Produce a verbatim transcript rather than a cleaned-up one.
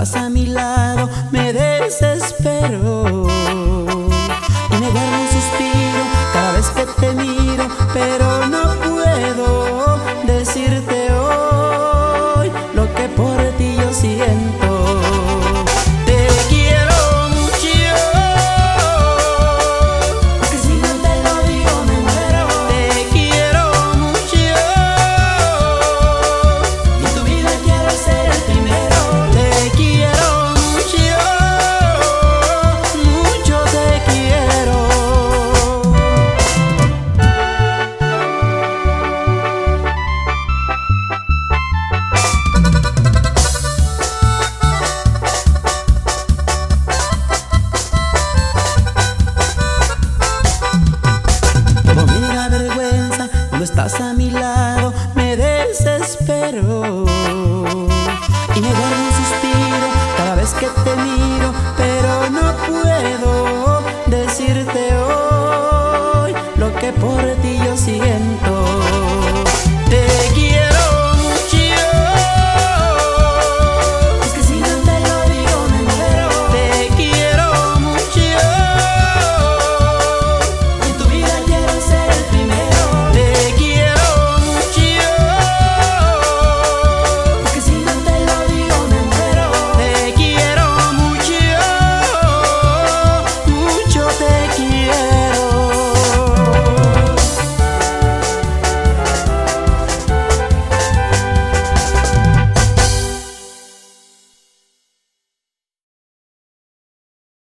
estás a mi lado me desespero y me agarra un suspiro cada vez que te miro, pero no puedo decirte hoy lo que por ti yo siento.